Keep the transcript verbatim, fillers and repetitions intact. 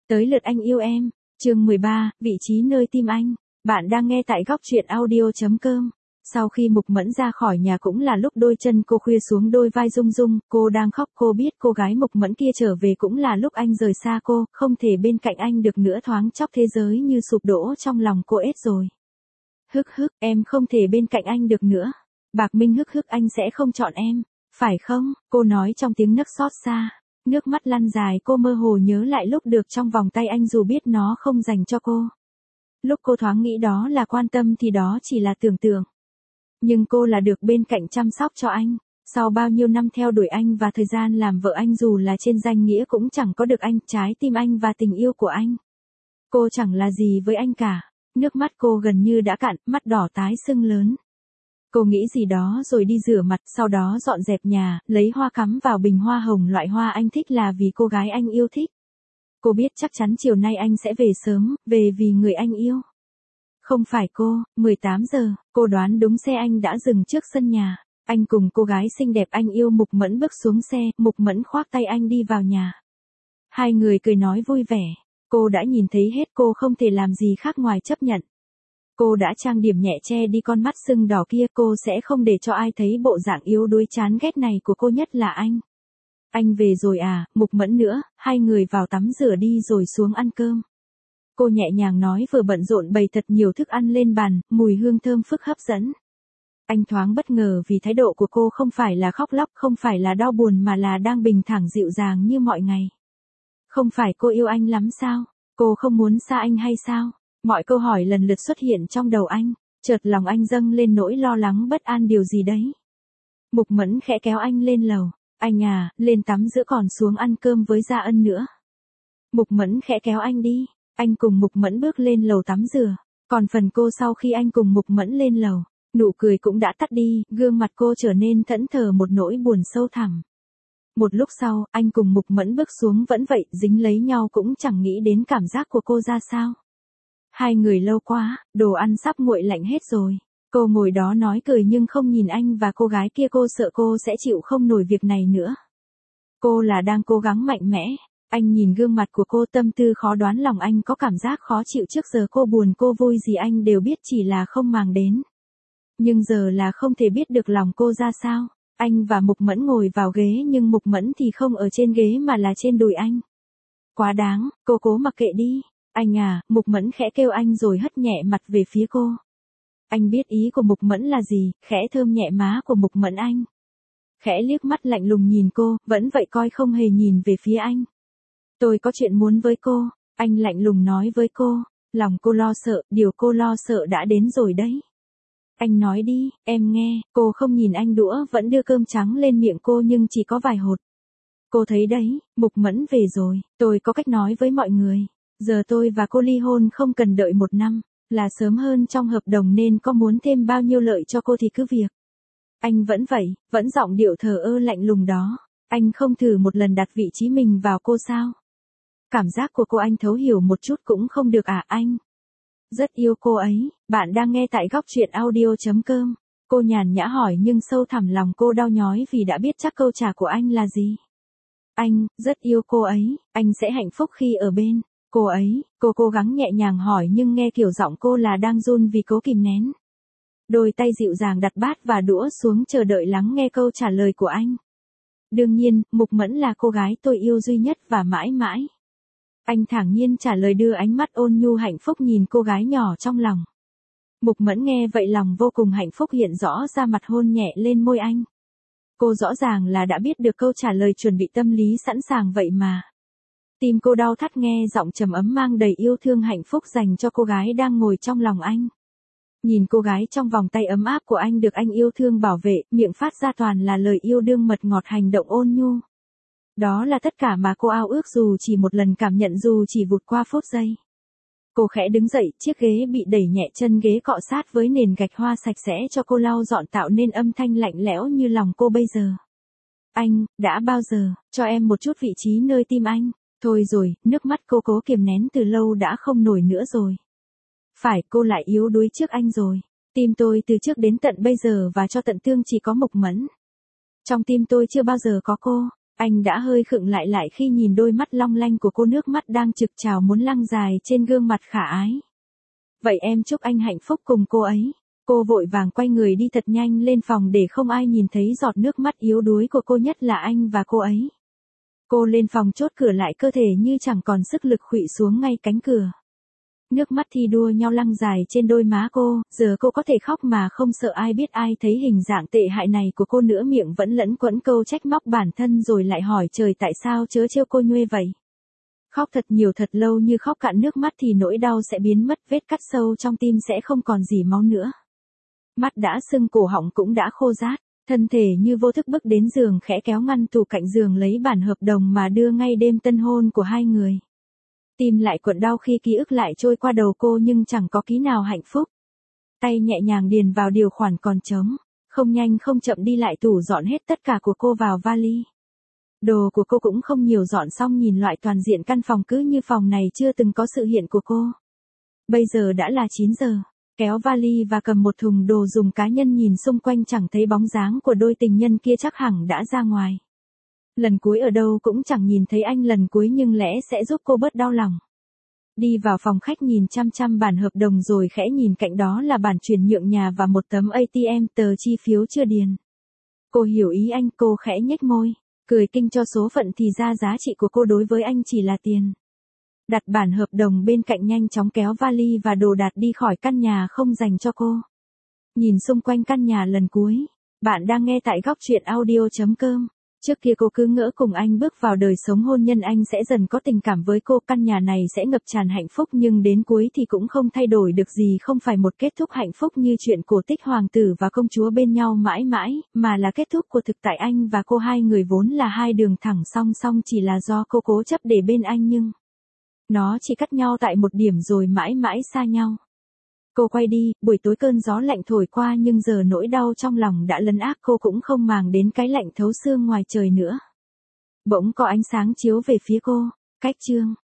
Tới lượt anh yêu em, chương mười ba, vị trí nơi tim anh. Bạn đang nghe tại góc truyện audio chấm com. Sau khi Mục Mẫn ra khỏi nhà cũng là lúc đôi chân cô khuya xuống đôi vai rung rung, cô đang khóc, cô biết cô gái Mục Mẫn kia trở về cũng là lúc anh rời xa cô, không thể bên cạnh anh được nữa, thoáng chốc thế giới như sụp đổ trong lòng cô ết rồi. Hức hức, em không thể bên cạnh anh được nữa. Bạc Minh hức hức, anh sẽ không chọn em, phải không? Cô nói trong tiếng nấc xót xa. Nước mắt lăn dài, cô mơ hồ nhớ lại lúc được trong vòng tay anh dù biết nó không dành cho cô. Lúc cô thoáng nghĩ đó là quan tâm thì đó chỉ là tưởng tượng. Nhưng cô là được bên cạnh chăm sóc cho anh. Sau bao nhiêu năm theo đuổi anh và thời gian làm vợ anh, dù là trên danh nghĩa cũng chẳng có được anh, trái tim anh và tình yêu của anh. Cô chẳng là gì với anh cả. Nước mắt cô gần như đã cạn, mắt đỏ tái sưng lớn. Cô nghĩ gì đó rồi đi rửa mặt, sau đó dọn dẹp nhà, lấy hoa cắm vào bình hoa hồng, loại hoa anh thích là vì cô gái anh yêu thích. Cô biết chắc chắn chiều nay anh sẽ về sớm, về vì người anh yêu. Không phải cô, mười tám giờ, cô đoán đúng, xe anh đã dừng trước sân nhà. Anh cùng cô gái xinh đẹp anh yêu Mục Mẫn bước xuống xe, Mục Mẫn khoác tay anh đi vào nhà. Hai người cười nói vui vẻ, cô đã nhìn thấy hết, cô không thể làm gì khác ngoài chấp nhận. Cô đã trang điểm nhẹ che đi con mắt sưng đỏ kia, cô sẽ không để cho ai thấy bộ dạng yếu đuối chán ghét này của cô, nhất là anh. Anh về rồi à? Mục Mẫn nữa, hai người vào tắm rửa đi rồi xuống ăn cơm. Cô nhẹ nhàng nói, vừa bận rộn bày thật nhiều thức ăn lên bàn, mùi hương thơm phức hấp dẫn. Anh thoáng bất ngờ vì thái độ của cô không phải là khóc lóc, không phải là đau buồn mà là đang bình thản dịu dàng như mọi ngày. Không phải cô yêu anh lắm sao? Cô không muốn xa anh hay sao? Mọi câu hỏi lần lượt xuất hiện trong đầu anh, chợt lòng anh dâng lên nỗi lo lắng bất an điều gì đấy. Mục Mẫn khẽ kéo anh lên lầu, anh à, lên tắm rửa còn xuống ăn cơm với Gia Ân nữa. Mục Mẫn khẽ kéo anh đi, anh cùng Mục Mẫn bước lên lầu tắm rửa, còn phần cô sau khi anh cùng Mục Mẫn lên lầu, nụ cười cũng đã tắt đi, gương mặt cô trở nên thẫn thờ một nỗi buồn sâu thẳm. Một lúc sau, anh cùng Mục Mẫn bước xuống vẫn vậy, dính lấy nhau cũng chẳng nghĩ đến cảm giác của cô ra sao. Hai người lâu quá, đồ ăn sắp nguội lạnh hết rồi. Cô ngồi đó nói cười nhưng không nhìn anh và cô gái kia, cô sợ cô sẽ chịu không nổi việc này nữa. Cô là đang cố gắng mạnh mẽ. Anh nhìn gương mặt của cô, tâm tư khó đoán, lòng anh có cảm giác khó chịu, trước giờ cô buồn cô vui gì anh đều biết, chỉ là không màng đến. Nhưng giờ là không thể biết được lòng cô ra sao. Anh và Mục Mẫn ngồi vào ghế nhưng Mục Mẫn thì không ở trên ghế mà là trên đùi anh. Quá đáng, cô cố mặc kệ đi. Anh à, Mục Mẫn khẽ kêu anh rồi hất nhẹ mặt về phía cô. Anh biết ý của Mục Mẫn là gì, khẽ thơm nhẹ má của Mục Mẫn anh. Khẽ liếc mắt lạnh lùng nhìn cô, vẫn vậy coi không hề nhìn về phía anh. Tôi có chuyện muốn với cô, anh lạnh lùng nói với cô, lòng cô lo sợ, điều cô lo sợ đã đến rồi đấy. Anh nói đi, em nghe, cô không nhìn anh, đũa vẫn đưa cơm trắng lên miệng cô nhưng chỉ có vài hột. Cô thấy đấy, Mục Mẫn về rồi, tôi có cách nói với mọi người. Giờ tôi và cô ly hôn không cần đợi một năm, là sớm hơn trong hợp đồng, nên có muốn thêm bao nhiêu lợi cho cô thì cứ việc. Anh vẫn vậy, vẫn giọng điệu thờ ơ lạnh lùng đó. Anh không thử một lần đặt vị trí mình vào cô sao? Cảm giác của cô anh thấu hiểu một chút cũng không được à? Anh rất yêu cô ấy. Bạn đang nghe tại góc truyện audio chấm com. Cô nhàn nhã hỏi nhưng sâu thẳm lòng cô đau nhói vì đã biết chắc câu trả của anh là gì. Anh rất yêu cô ấy, anh sẽ hạnh phúc khi ở bên cô ấy. Cô cố gắng nhẹ nhàng hỏi nhưng nghe kiểu giọng cô là đang run vì cố kìm nén. Đôi tay dịu dàng đặt bát và đũa xuống, chờ đợi lắng nghe câu trả lời của anh. Đương nhiên, Mục Mẫn là cô gái tôi yêu duy nhất và mãi mãi. Anh thản nhiên trả lời, đưa ánh mắt ôn nhu hạnh phúc nhìn cô gái nhỏ trong lòng. Mục Mẫn nghe vậy lòng vô cùng hạnh phúc hiện rõ ra mặt, hôn nhẹ lên môi anh. Cô rõ ràng là đã biết được câu trả lời, chuẩn bị tâm lý sẵn sàng vậy mà. Tim cô đau thắt nghe giọng trầm ấm mang đầy yêu thương hạnh phúc dành cho cô gái đang ngồi trong lòng anh. Nhìn cô gái trong vòng tay ấm áp của anh, được anh yêu thương bảo vệ, miệng phát ra toàn là lời yêu đương mật ngọt, hành động ôn nhu. Đó là tất cả mà cô ao ước dù chỉ một lần cảm nhận, dù chỉ vụt qua phút giây. Cô khẽ đứng dậy, chiếc ghế bị đẩy nhẹ, chân ghế cọ sát với nền gạch hoa sạch sẽ cho cô lau dọn, tạo nên âm thanh lạnh lẽo như lòng cô bây giờ. Anh, đã bao giờ, cho em một chút vị trí nơi tim anh. Thôi rồi, nước mắt cô cố kiềm nén từ lâu đã không nổi nữa rồi. Phải, cô lại yếu đuối trước anh rồi. Tim tôi từ trước đến tận bây giờ và cho tận tương chỉ có Mục Mẫn. Trong tim tôi chưa bao giờ có cô. Anh đã hơi khựng lại lại khi nhìn đôi mắt long lanh của cô, nước mắt đang trực trào muốn lăn dài trên gương mặt khả ái. Vậy em chúc anh hạnh phúc cùng cô ấy. Cô vội vàng quay người đi thật nhanh lên phòng để không ai nhìn thấy giọt nước mắt yếu đuối của cô, nhất là anh và cô ấy. Cô lên phòng chốt cửa lại, cơ thể như chẳng còn sức lực khuỵu xuống ngay cánh cửa. Nước mắt thi đua nhau lăn dài trên đôi má cô, giờ cô có thể khóc mà không sợ ai biết, ai thấy hình dạng tệ hại này của cô nữa, miệng vẫn lẫn quẫn câu trách móc bản thân rồi lại hỏi trời tại sao chớ trêu cô nhuê vậy. Khóc thật nhiều thật lâu, như khóc cạn nước mắt thì nỗi đau sẽ biến mất, vết cắt sâu trong tim sẽ không còn gì máu nữa. Mắt đã sưng, cổ họng cũng đã khô rát, thân thể như vô thức bước đến giường, khẽ kéo ngăn tủ cạnh giường lấy bản hợp đồng mà đưa ngay đêm tân hôn của hai người. Tim lại cuộn đau khi ký ức lại trôi qua đầu cô nhưng chẳng có ký nào hạnh phúc. Tay nhẹ nhàng điền vào điều khoản còn trống, không nhanh không chậm đi lại tủ dọn hết tất cả của cô vào vali. Đồ của cô cũng không nhiều, dọn xong nhìn loại toàn diện căn phòng cứ như phòng này chưa từng có sự hiện của cô. Bây giờ đã là chín giờ, kéo vali và cầm một thùng đồ dùng cá nhân, nhìn xung quanh chẳng thấy bóng dáng của đôi tình nhân kia, chắc hẳn đã ra ngoài. Lần cuối ở đâu cũng chẳng nhìn thấy anh lần cuối, nhưng lẽ sẽ giúp cô bớt đau lòng. Đi vào phòng khách nhìn chăm chăm bản hợp đồng rồi khẽ nhìn cạnh đó là bản chuyển nhượng nhà và một tấm a tê em, tờ chi phiếu chưa điền. Cô hiểu ý anh, cô khẽ nhếch môi, cười kinh cho số phận, thì ra giá trị của cô đối với anh chỉ là tiền. Đặt bản hợp đồng bên cạnh, nhanh chóng kéo vali và đồ đạc đi khỏi căn nhà không dành cho cô. Nhìn xung quanh căn nhà lần cuối, bạn đang nghe tại góc truyện audio chấm com. Trước kia cô cứ ngỡ cùng anh bước vào đời sống hôn nhân anh sẽ dần có tình cảm với cô, căn nhà này sẽ ngập tràn hạnh phúc, nhưng đến cuối thì cũng không thay đổi được gì, không phải một kết thúc hạnh phúc như chuyện cổ tích hoàng tử và công chúa bên nhau mãi mãi, mà là kết thúc của thực tại. Anh và cô, hai người vốn là hai đường thẳng song song, chỉ là do cô cố chấp để bên anh, nhưng nó chỉ cắt nhau tại một điểm rồi mãi mãi xa nhau. Cô quay đi, buổi tối cơn gió lạnh thổi qua nhưng giờ nỗi đau trong lòng đã lấn át, cô cũng không màng đến cái lạnh thấu xương ngoài trời nữa. Bỗng có ánh sáng chiếu về phía cô, cách chương.